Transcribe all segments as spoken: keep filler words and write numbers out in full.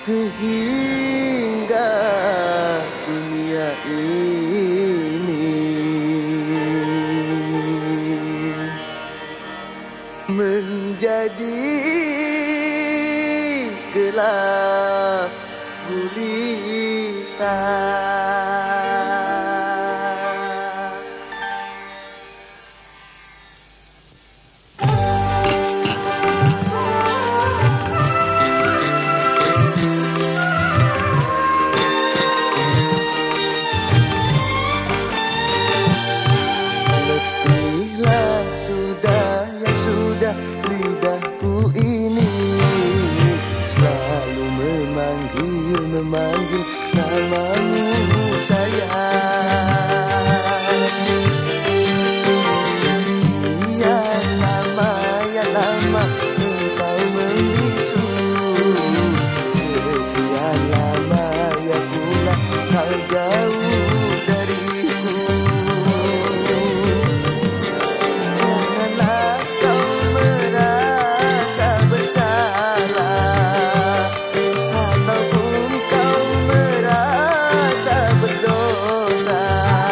sehingga dunia ini menjadi gelap gulita. Lidahku ini selalu memanggil, memanggil namamu sayang. Sekian lama, ya lama engkau membisu. Sekian lama, ya pula kau jauh dariku. Janganlah kau merasa bersalah ataupun kau merasa berdosa,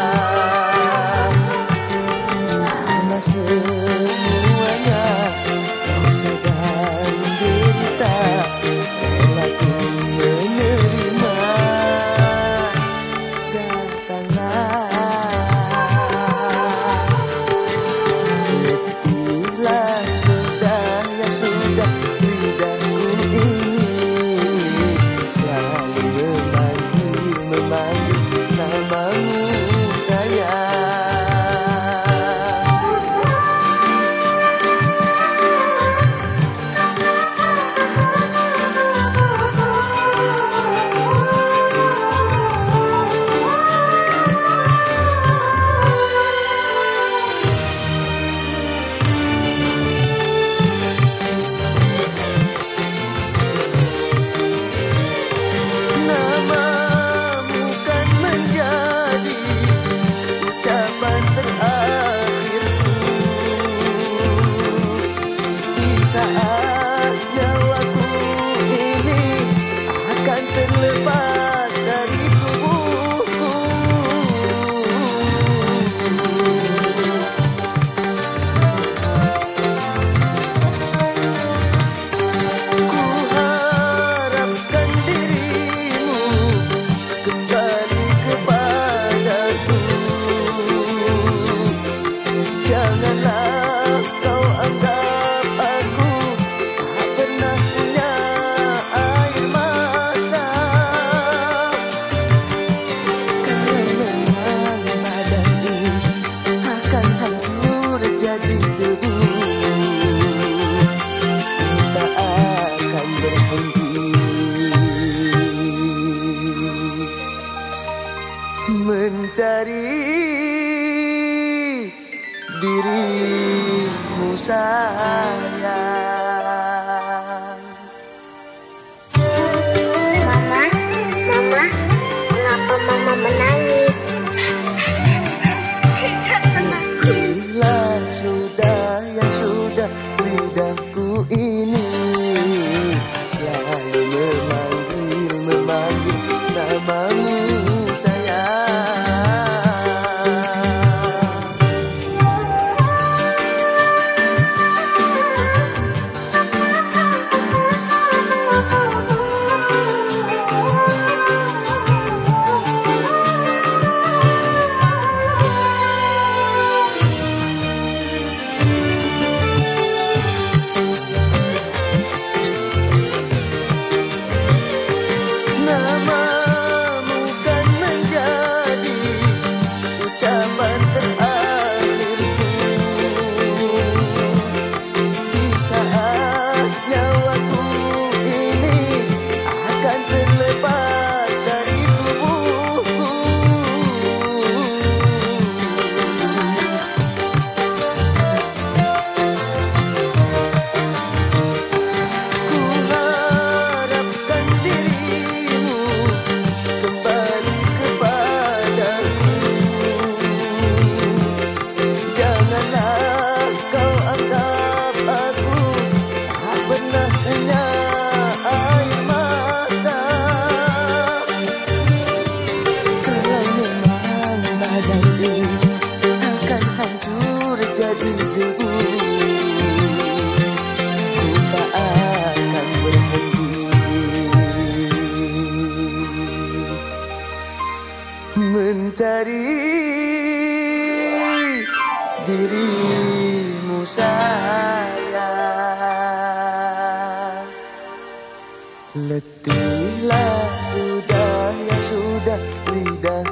karena semuanya kau sedang derita. Rela ku menerima, datanglah. Letihlah sudah, ya sudah, lidahku ini selalu memanggil, memanggil namamu sayang. Namamu kan menjadi ucapan terakhirku di saat nyawaku ini akan terlepas dari tubuhku. Ku harapkan dirimu kembali kepadaku. Janganlah kau anggap aku tak pernah punya air mata, karena memang badan ini akan hancur jadi debu. Tak akan berhenti mencari dirimu sayang. Mama, Mama, kenapa Mama menangis? Bila sudah, ya sudah, lidahku ini selalu memanggil, memanggil namamu sayang. mencari dirimu sayang. Letihlah sudah ya sudah lidahku